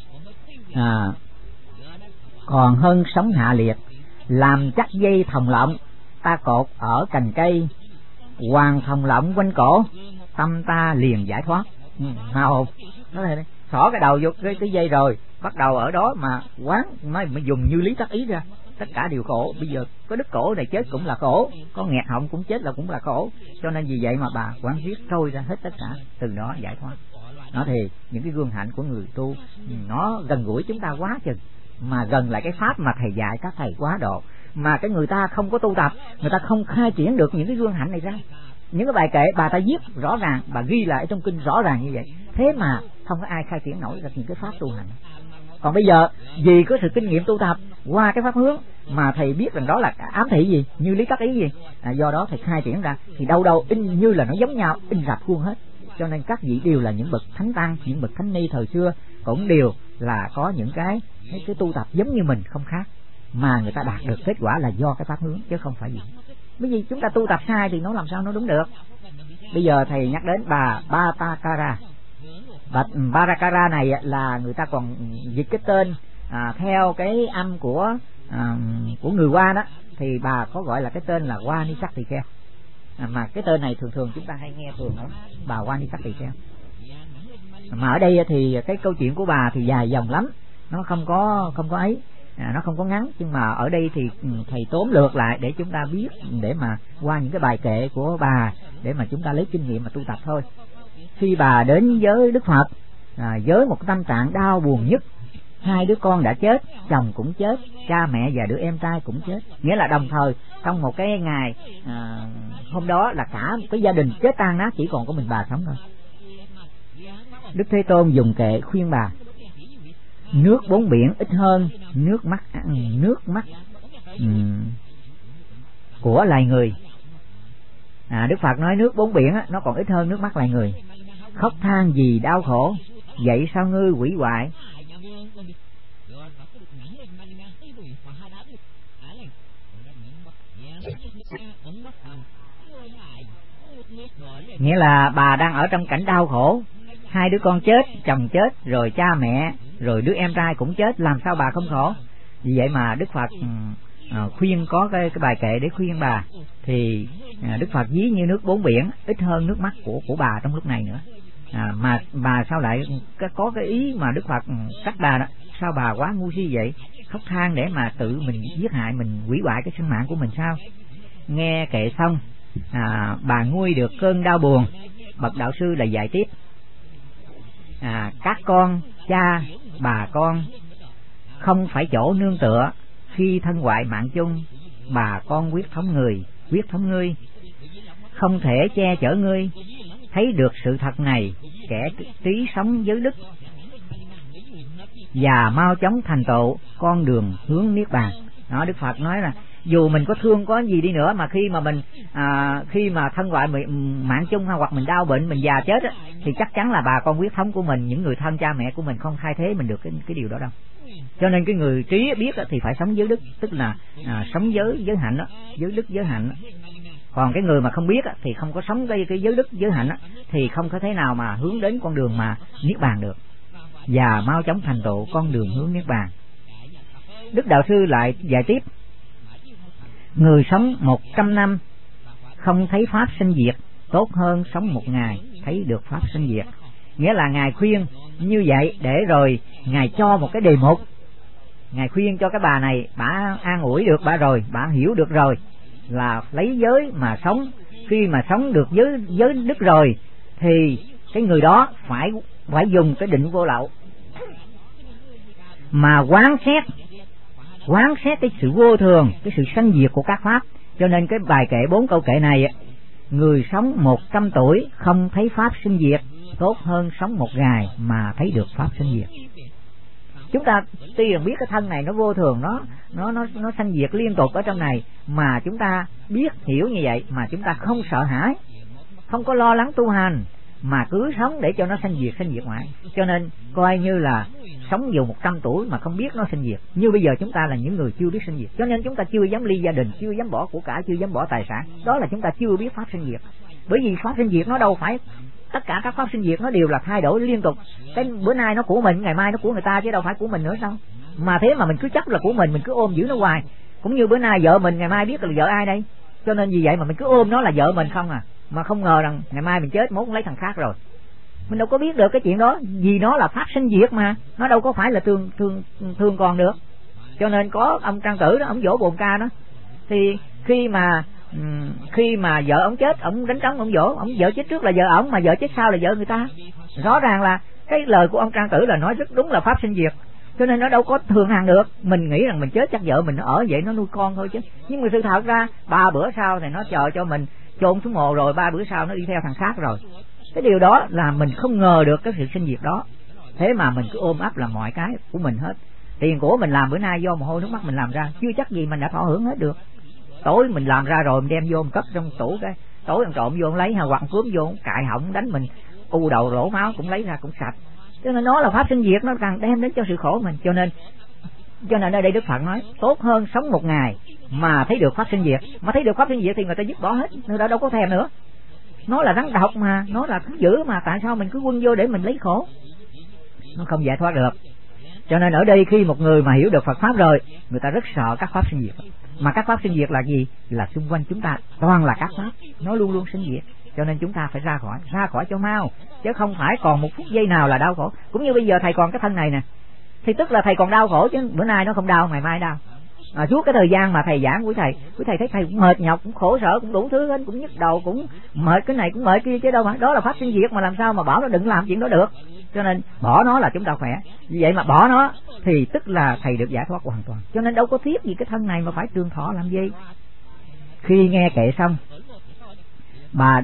Còn hơn sống hạ liệt, làm chắc dây thòng lọng, ta cột ở cành cây, hoàng thòng lọng quanh cổ, tâm ta liền giải thoát. Hào nó này xỏ cái đầu vô cái dây rồi, bắt đầu ở đó mà quán mới dùng như lý tác ý ra, tất cả đều khổ. Bây giờ có đứt cổ này chết cũng là khổ, có nghẹt họng cũng chết là cũng là khổ. Cho nên vì vậy mà bà quán viết trôi ra hết tất cả, từ đó giải thoát. Nó thì những cái gương hạnh của người tu nó gần gũi chúng ta quá chừng, mà gần lại cái pháp mà thầy dạy các thầy quá độ. Mà cái người ta không có tu tập, người ta không khai triển được những cái gương hạnh này ra. Những cái bài kệ bà ta viết rõ ràng, bà ghi lại trong kinh rõ ràng như vậy, thế mà không có ai khai triển nổi được những cái pháp tu hành. Còn bây giờ vì có sự kinh nghiệm tu tập qua cái pháp hướng mà thầy biết rằng đó là ám thị gì, như lý tác ý gì, do đó thầy khai triển ra thì đâu in như là nó giống nhau, in rập khuôn hết. Cho nên các vị đều là những bậc thánh tăng, những bậc thánh ni thời xưa cũng đều là có những cái tu tập giống như mình không khác, mà người ta đạt được kết quả là do cái pháp hướng chứ không phải gì. Bởi vì chúng ta tu tập sai thì nó làm sao nó đúng được. Bây giờ thầy nhắc đến bà Bhattakara. Và Bhattakara này là người ta còn dịch cái tên theo cái âm của người Hoa đó, thì bà có gọi là cái tên là Wanisaktikhe. Mà cái tên này thường chúng ta hay nghe thường đó, bà Wanisaktikhe. Mà ở đây thì cái câu chuyện của bà thì dài dòng lắm, nó không có ấy, nó không có ngắn, nhưng mà ở đây thì thầy tóm lược lại để chúng ta biết, để mà qua những cái bài kệ của bà để mà chúng ta lấy kinh nghiệm mà tu tập thôi. Khi bà đến với Đức Phật với một tâm trạng đau buồn nhất, 2 đứa con đã chết, chồng cũng chết, cha mẹ và đứa em trai cũng chết, nghĩa là đồng thời trong một cái ngày hôm đó là cả một cái gia đình chết tan nát, chỉ còn có mình bà sống thôi. Đức Thế Tôn dùng kệ khuyên bà: nước 4 biển ít hơn nước mắt của loài người. Đức Phật nói nước 4 biển nó còn ít hơn nước mắt loài người. Khóc than vì đau khổ, vậy sao ngươi hủy hoại? Nghĩa là bà đang ở trong cảnh đau khổ, hai đứa con chết, chồng chết, rồi cha mẹ, rồi đứa em trai cũng chết, làm sao bà không khổ? Vì vậy mà Đức Phật khuyên, có cái bài kệ để khuyên bà, thì Đức Phật ví như nước bốn biển, ít hơn nước mắt của bà trong lúc này nữa. Mà bà sao lại có cái ý mà Đức Phật trách bà đó? Sao bà quá ngu si vậy, khóc than để mà tự mình giết hại mình, hủy hoại cái sinh mạng của mình sao? Nghe kệ xong, bà nguôi được cơn đau buồn. Bậc đạo sư là dạy tiếp: các con, cha, bà con không phải chỗ nương tựa, khi thân hoại mạng chung, bà con quyết thống ngươi, không thể che chở ngươi. Thấy được sự thật này, kẻ trí sống giới đức, và mau chóng thành tựu con đường hướng niết bàn. Đó, Đức Phật nói là dù mình có thương có gì đi nữa, mà khi mà mình khi mà thân hoại mạng chung, hoặc mình đau bệnh, mình già chết á, thì chắc chắn là bà con huyết thống của mình, những người thân cha mẹ của mình không thay thế mình được cái điều đó đâu. Cho nên cái người trí biết thì phải sống giới đức, tức là sống giới hạnh đó, giới đức giới hạnh. Còn cái người mà không biết thì không có sống cái giới đức giới hạnh thì không có thế nào mà hướng đến con đường mà niết bàn được, và mau chóng thành tựu con đường hướng niết bàn. Đức đạo sư lại dạy tiếp: người sống 100 năm không thấy pháp sinh diệt, tốt hơn sống một ngày thấy được pháp sinh diệt. Nghĩa là Ngài khuyên như vậy để rồi Ngài cho một cái đề mục. Ngài khuyên cho cái bà này, bà an ủi được bà rồi, bà hiểu được rồi là lấy giới mà sống. Khi mà sống được giới đức rồi thì cái người đó phải dùng cái định vô lậu mà quán xét cái sự vô thường, cái sự sanh diệt của các pháp. Cho nên cái bài kệ 4 câu kệ này: người sống 100 tuổi không thấy pháp sinh diệt, tốt hơn sống một ngày mà thấy được pháp sinh diệt. Chúng ta tuy rằng biết cái thân này nó vô thường, nó sanh diệt liên tục ở trong này, mà chúng ta biết hiểu như vậy mà chúng ta không sợ hãi, không có lo lắng tu hành, mà cứ sống để cho nó sanh diệt ngoại. Cho nên coi như là sống dù 100 tuổi mà không biết nó sanh diệt. Như bây giờ chúng ta là những người chưa biết sanh diệt, cho nên chúng ta chưa dám ly gia đình, chưa dám bỏ của cải, chưa dám bỏ tài sản. Đó là chúng ta chưa biết pháp sanh diệt. Bởi vì pháp sanh diệt nó đâu phải, tất cả các pháp sinh diệt nó đều là thay đổi liên tục. Cái bữa nay nó của mình, ngày mai nó của người ta, chứ đâu phải của mình nữa sao? Mà thế mà mình cứ chấp là của mình cứ ôm giữ nó hoài. Cũng như bữa nay vợ mình, ngày mai biết là vợ ai đây? Cho nên vì vậy mà mình cứ ôm nó là vợ mình không mà không ngờ rằng ngày mai mình chết, mốt lấy thằng khác rồi. Mình đâu có biết được cái chuyện đó, vì nó là pháp sinh diệt mà, nó đâu có phải là thương còn được. Cho nên có ông Trang Tử đó, ông dỗ Bồn Ca đó, thì khi mà vợ ông chết, ông đánh trống ông dỗ, ông vợ chết trước là vợ ổng, mà vợ chết sau là vợ người ta. Rõ ràng là cái lời của ông Trang Tử là nói rất đúng, là pháp sinh diệt. Cho nên nó đâu có thường hằng được. Mình nghĩ rằng mình chết chắc vợ mình nó ở vậy, nó nuôi con thôi chứ. Nhưng mà sự thật ra 3 bữa sau thì nó chờ cho mình chôn xuống mồ rồi, 3 bữa sau nó đi theo thằng khác rồi. Cái điều đó là mình không ngờ được cái sự sinh diệt đó. Thế mà mình cứ ôm ấp là mọi cái của mình hết. Tiền của mình làm bữa nay do mồ hôi nước mắt mình làm ra, chưa chắc gì mình đã thọ hưởng hết được. Tối mình làm ra rồi mình đem vô mình cất trong tủ, cái tối ăn trộm vô lấy, hoặc cướp vô cại họng đánh mình u đầu rổ máu cũng lấy ra cũng sạch. Cho nên nó là pháp sinh diệt, nó càng đem đến cho sự khổ mình. Cho nên ở đây Đức Phật nói tốt hơn sống một ngày mà thấy được pháp sinh diệt. Mà thấy được pháp sinh diệt thì người ta dứt bỏ hết, người ta đâu có thèm nữa. Nó là rắn độc mà, nó là thứ dữ mà, tại sao mình cứ quăng vô để mình lấy khổ? Nó không giải thoát được. Cho nên ở đây khi một người mà hiểu được Phật pháp rồi, người ta rất sợ các pháp sinh diệt. Mà các pháp sinh diệt là gì? Là xung quanh chúng ta toàn là các pháp, nó luôn luôn sinh diệt. Cho nên chúng ta phải ra khỏi cho mau, chứ không phải còn một phút giây nào là đau khổ. Cũng như bây giờ thầy còn cái thân này nè, thì tức là thầy còn đau khổ, chứ bữa nay nó không đau, ngày mai đau. Suốt cái thời gian mà thầy giảng quý thầy thấy thầy cũng mệt nhọc, cũng khổ sở, cũng đủ thứ hết, cũng nhức đầu, cũng mệt cái này cũng mệt kia, chứ đâu mà đó là pháp sinh diệt, mà làm sao mà bảo nó đừng làm chuyện đó được. Cho nên bỏ nó là chúng ta khỏe. Vì vậy mà bỏ nó thì tức là thầy được giải thoát hoàn toàn. Cho nên đâu có thiết gì cái thân này mà phải trường thọ làm gì. Khi nghe kệ xong, bà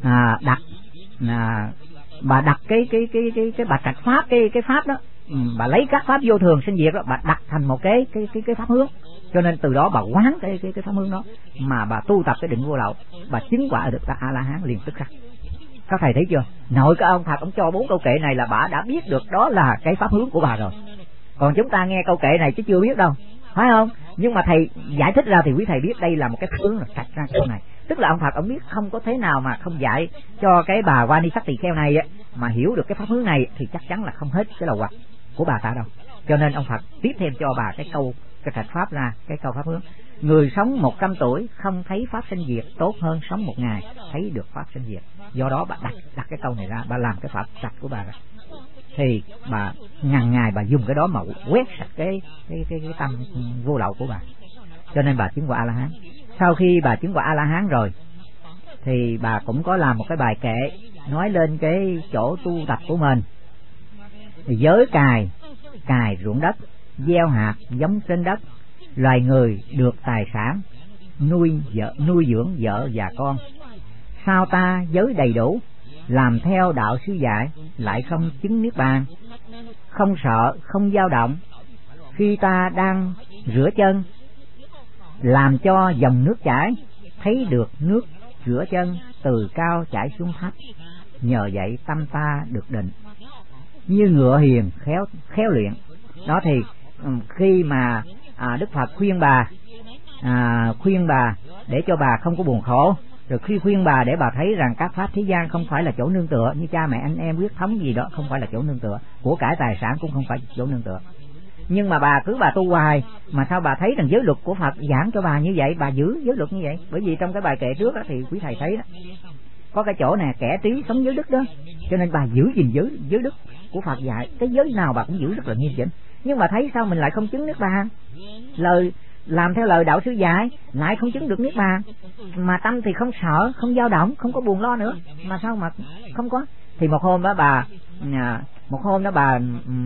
đặt cái bà trạch pháp, cái pháp đó, bà lấy các pháp vô thường sinh diệt đó, bà đặt thành một cái pháp hướng. Cho nên từ đó bà quán cái pháp hướng đó, mà bà tu tập cái định vô lậu, bà chứng quả được A La Hán liền tức khắc. Các thầy thấy chưa? Nội cái ông Thật ông cho 4 câu kệ này là bà đã biết được đó là cái pháp hướng của bà rồi. Còn chúng ta nghe câu kệ này chứ chưa biết đâu. phải không? Nhưng mà thầy giải thích ra thì quý thầy biết đây là một cái pháp hướng là sạch ra câu này. Tức là ông Phật ông biết không có thế nào mà không dạy cho cái bà Vani Sắc Tỳ Kheo này mà hiểu được cái pháp hướng này thì chắc chắn là không hết cái lầu hoặc của bà ta đâu. Cho nên ông Phật tiếp thêm cho bà cái câu cái trạch pháp ra cái câu pháp hướng: người sống 100 tuổi không thấy pháp sinh diệt tốt hơn sống một ngày thấy được pháp sinh diệt. Do đó bà đặt cái câu này ra, bà làm cái pháp sạch của bà ra. Thì bà ngàn ngày bà dùng cái đó mà quét sạch cái tâm vô lậu của bà. Cho nên bà chứng quả A La Hán. Sau khi bà chứng quả A La Hán rồi thì bà cũng có làm một cái bài kệ nói lên cái chỗ tu tập của mình. Thì giới cài ruộng đất, gieo hạt giống trên đất, loài người được tài sản, nuôi dưỡng vợ và con. Sao ta giới đầy đủ, làm theo đạo sư dạy, lại không chứng niết bàn. Không sợ, không dao động, khi ta đang rửa chân, làm cho dòng nước chảy, thấy được nước rửa chân từ cao chảy xuống thấp. Nhờ vậy tâm ta được định, như ngựa hiền khéo luyện. Đó thì khi mà Đức Phật khuyên bà để cho bà không có buồn khổ, rồi khi khuyên bà để bà thấy rằng các pháp thế gian không phải là chỗ nương tựa, như cha mẹ anh em huyết thống gì đó không phải là chỗ nương tựa, của cải tài sản cũng không phải chỗ nương tựa. Nhưng mà bà tu hoài, mà sao bà thấy rằng giới luật của Phật giảng cho bà như vậy, bà giữ giới luật như vậy? Bởi vì trong cái bài kệ trước đó, thì quý thầy thấy đó, có cái chỗ này kẻ trí sống giới đức đó, cho nên bà giữ gìn giới đức của Phật dạy, cái giới nào bà cũng giữ rất là nghiêm chỉnh. Nhưng mà thấy sao mình lại không chứng niết bàn, làm theo lời đạo sư dạy lại không chứng được niết bàn, mà tâm thì không sợ, không dao động, không có buồn lo nữa, mà sao mà không có? Thì một hôm đó bà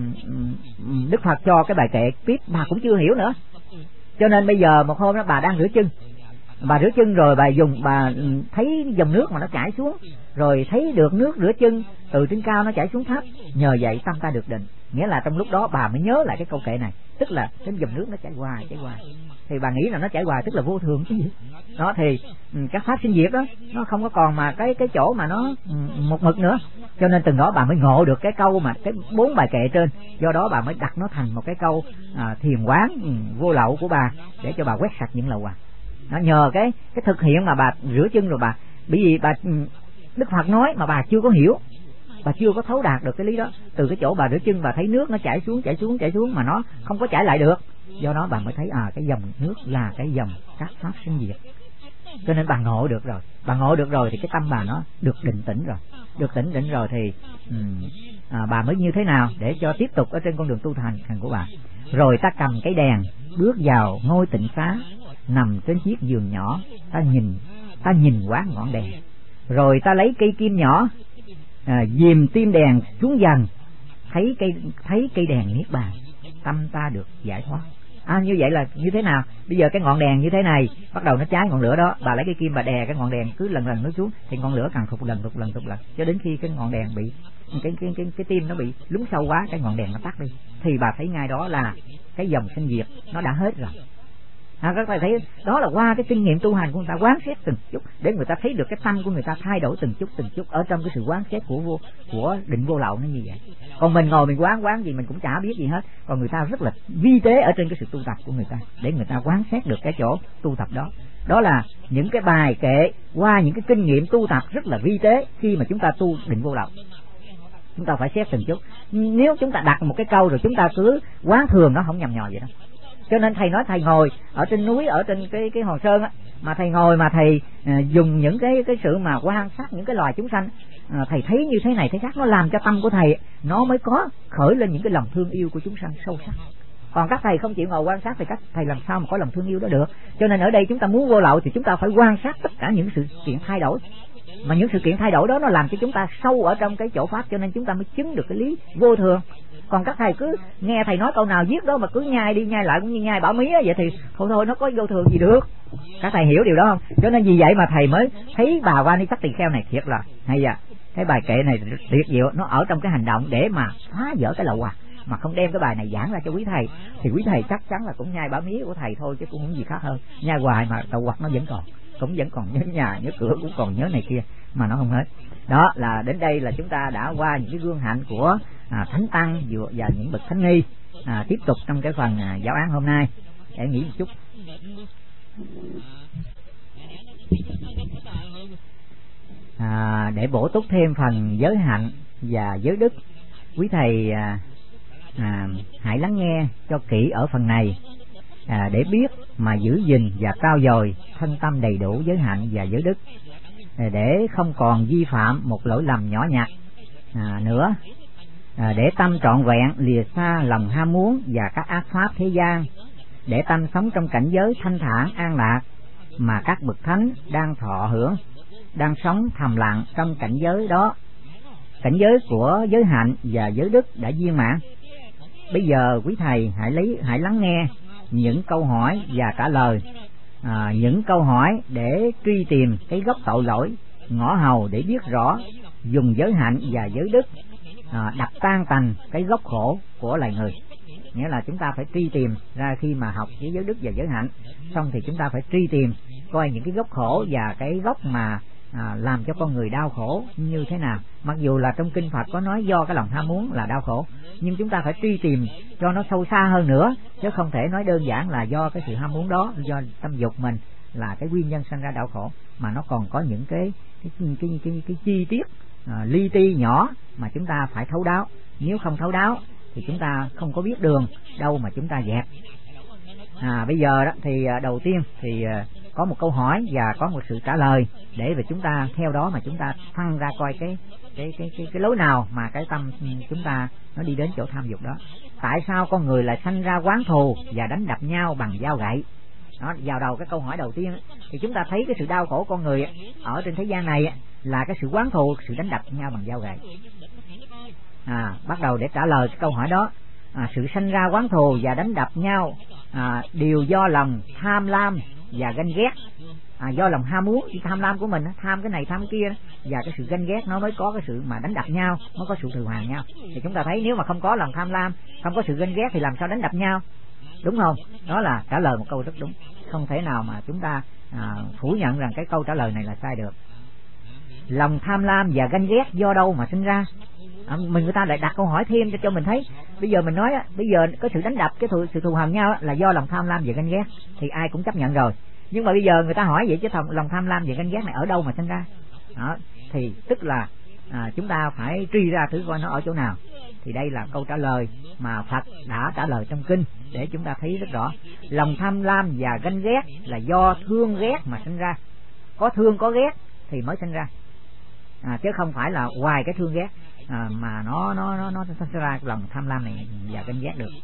Đức Phật cho cái bài kệ tiếp, bà cũng chưa hiểu nữa. Cho nên bây giờ một hôm đó bà đang rửa chân rồi bà thấy dòng nước mà nó chảy xuống, rồi thấy được nước rửa chân từ trên cao nó chảy xuống thấp. Nhờ vậy tâm ta được định. Nghĩa là trong lúc đó bà mới nhớ lại cái câu kệ này, tức là cái dòng nước nó chảy hoài. Thì bà nghĩ là nó chảy hoài tức là vô thường chứ gì. Đó thì các pháp sinh diệt đó nó không có còn mà cái chỗ mà nó một mực nữa. Cho nên từng đó bà mới ngộ được cái câu mà cái 4 bài kệ trên. Do đó bà mới đặt nó thành một cái câu thiền quán vô lậu của bà, để cho bà quét sạch những lậu hoặc. Nó nhờ cái thực hiện mà bà rửa chân rồi bà, bởi vì bà Đức Phật nói mà bà chưa có hiểu, bà chưa có thấu đạt được cái lý đó. Từ cái chỗ bà rửa chân bà thấy nước nó chảy xuống mà nó không có chảy lại được. Do đó bà mới thấy cái dòng nước là cái dòng các pháp sinh diệt. Cho nên bà ngộ được rồi thì cái tâm bà nó được định tĩnh rồi thì bà mới như thế nào để cho tiếp tục ở trên con đường tu hành của bà. Rồi ta cầm cái đèn bước vào ngôi tịnh xá, nằm trên chiếc giường nhỏ, ta nhìn quán ngọn đèn. Rồi ta lấy cây kim nhỏ dìm tim đèn xuống dần, thấy cây đèn niết bàn, tâm ta được giải thoát. Như vậy là như thế nào? Bây giờ cái ngọn đèn như thế này bắt đầu nó cháy ngọn lửa đó, bà lấy cái kim bà đè cái ngọn đèn cứ lần nó xuống, thì ngọn lửa càng thụt lần cho đến khi cái ngọn đèn bị cái tim nó bị lún sâu quá, cái ngọn đèn nó tắt đi, thì bà thấy ngay đó là cái dòng sinh diệt nó đã hết rồi. Các bạn thấy đó là qua cái kinh nghiệm tu hành của người ta quán xét từng chút để người ta thấy được cái tâm của người ta thay đổi từng chút ở trong cái sự quán xét của định vô lậu nó như vậy. Còn mình ngồi mình quán gì mình cũng chả biết gì hết. Còn người ta rất là vi tế ở trên cái sự tu tập của người ta, để người ta quán xét được cái chỗ tu tập đó. Đó là những cái bài kệ qua những cái kinh nghiệm tu tập rất là vi tế khi mà chúng ta tu định vô lậu. Chúng ta phải xét từng chút. Nếu chúng ta đặt một cái câu rồi chúng ta cứ quán thường nó không nhầm nhò vậy đó. Cho nên thầy nói thầy ngồi ở trên núi, ở trên cái Hòn Sơn á, mà thầy ngồi mà thầy dùng những cái sự mà quan sát những cái loài chúng sanh, thầy thấy như thế này thế khác, nó làm cho tâm của thầy nó mới có khởi lên những cái lòng thương yêu của chúng sanh sâu sắc. Còn các thầy không chịu ngồi quan sát thì các thầy làm sao mà có lòng thương yêu đó được. Cho nên ở đây chúng ta muốn vô lậu thì chúng ta phải quan sát tất cả những sự kiện thay đổi, mà những sự kiện thay đổi đó nó làm cho chúng ta sâu ở trong cái chỗ pháp, cho nên chúng ta mới chứng được cái lý vô thường. Còn các thầy cứ nghe thầy nói câu nào viết đó mà cứ nhai đi nhai lại cũng như nhai bảo mía vậy thì thôi nó có vô thường gì được. Các thầy hiểu điều đó không? Cho nên vì vậy mà thầy mới thấy bà Vani Sắc Tỳ Kheo này thiệt là hay à. Cái bài kệ này tuyệt diệu, nó ở trong cái hành động để mà phá vỡ cái lậu hoặc. Mà không đem cái bài này giảng ra cho quý thầy thì quý thầy chắc chắn là cũng nhai bả mía của thầy thôi, chứ cũng không gì khác hơn. Nhai hoài mà lậu hoặc nó vẫn còn nhớ nhà nhớ cửa, cũng còn nhớ này kia mà nó không hết. Đó là đến đây là chúng ta đã qua những cái gương hạnh của thánh tăng và những bậc thánh nghi. Tiếp tục trong cái phần giáo án hôm nay để nghỉ một chút. Để bổ túc thêm phần giới hạnh và giới đức, quý thầy hãy lắng nghe cho kỹ ở phần này, để biết mà giữ gìn và trau dồi thân tâm đầy đủ giới hạnh và giới đức, để không còn vi phạm một lỗi lầm nhỏ nhặt nữa, để tâm trọn vẹn lìa xa lòng ham muốn và các ác pháp thế gian, để tâm sống trong cảnh giới thanh thản an lạc mà các bậc thánh đang thọ hưởng, đang sống thầm lặng trong cảnh giới đó. Cảnh giới của giới hạnh và giới đức đã viên mãn. Bây giờ quý thầy hãy lắng nghe những câu hỏi và trả lời. Những câu hỏi để truy tìm cái gốc tội lỗi, ngõ hầu để biết rõ, dùng giới hạnh và giới đức đập tan tành cái gốc khổ của loài người. Nghĩa là chúng ta phải truy tìm ra, khi mà học với giới đức và giới hạnh xong thì chúng ta phải truy tìm coi những cái gốc khổ và cái gốc mà làm cho con người đau khổ như thế nào. Mặc dù là trong kinh Phật có nói do cái lòng tham muốn là đau khổ, nhưng chúng ta phải truy tìm cho nó sâu xa hơn nữa, chứ không thể nói đơn giản là do cái sự ham muốn đó, do tâm dục mình là cái nguyên nhân sinh ra đau khổ, mà nó còn có những cái chi tiết li ti nhỏ mà chúng ta phải thấu đáo. Nếu không thấu đáo thì chúng ta không có biết đường đâu mà chúng ta dẹp. Bây giờ đó thì đầu tiên thì có một câu hỏi và có một sự trả lời, để mà chúng ta theo đó mà chúng ta phân ra coi cái lối nào mà cái tâm chúng ta nó đi đến chỗ tham dục đó. Tại sao con người lại sanh ra oán thù và đánh đập nhau bằng dao gậy? Đó, vào đầu cái câu hỏi đầu tiên thì chúng ta thấy cái sự đau khổ con người ở trên thế gian này là cái sự oán thù, sự đánh đập nhau bằng dao gậy. Bắt đầu để trả lời cái câu hỏi đó, sự sanh ra oán thù và đánh đập nhau đều do lòng tham lam và ganh ghét. Do lòng ham muốn, tham lam của mình, tham cái này tham cái kia, và cái sự ganh ghét nó mới có cái sự mà đánh đập nhau, mới có sự thù hằn nhau. Thì chúng ta thấy nếu mà không có lòng tham lam, không có sự ganh ghét thì làm sao đánh đập nhau, đúng không? Đó là trả lời một câu rất đúng. Không thể nào mà chúng ta phủ nhận rằng cái câu trả lời này là sai được. Lòng tham lam và ganh ghét do đâu mà sinh ra? Người ta lại đặt câu hỏi thêm cho mình thấy. Bây giờ mình nói bây giờ có sự đánh đập, sự thù hằn nhau là do lòng tham lam và ganh ghét, thì ai cũng chấp nhận rồi. Nhưng mà bây giờ người ta hỏi vậy chứ lòng tham lam và ganh ghét này ở đâu mà sinh ra? Thì tức là chúng ta phải truy ra thử coi nó ở chỗ nào. Thì đây là câu trả lời mà Phật đã trả lời trong kinh, để chúng ta thấy rất rõ. Lòng tham lam và ganh ghét là do thương ghét mà sinh ra. Có thương có ghét thì mới sinh ra, chứ không phải là hoài cái thương ghét mà nó sinh ra lòng tham lam này và ganh ghét được.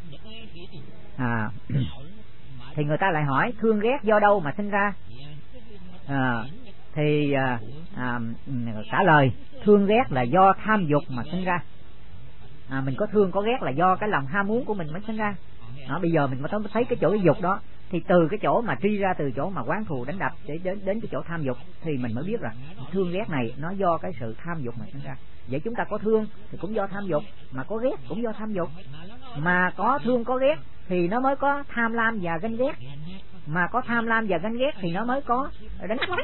Thì người ta lại hỏi thương ghét do đâu mà sinh ra? Thì trả lời thương ghét là do tham dục mà sinh ra. Mình có thương có ghét là do cái lòng ham muốn của mình mới sinh ra. Bây giờ mình mới thấy cái chỗ cái dục đó, thì từ cái chỗ mà truy ra từ chỗ mà oán thù đánh đập để đến cái chỗ tham dục, thì mình mới biết rằng thương ghét này nó do cái sự tham dục mà sinh ra. Vậy chúng ta có thương thì cũng do tham dục, mà có ghét cũng do tham dục. Mà có thương có ghét thì nó mới có tham lam và ganh ghét, mà có tham lam và ganh ghét thì nó mới có đánh đập.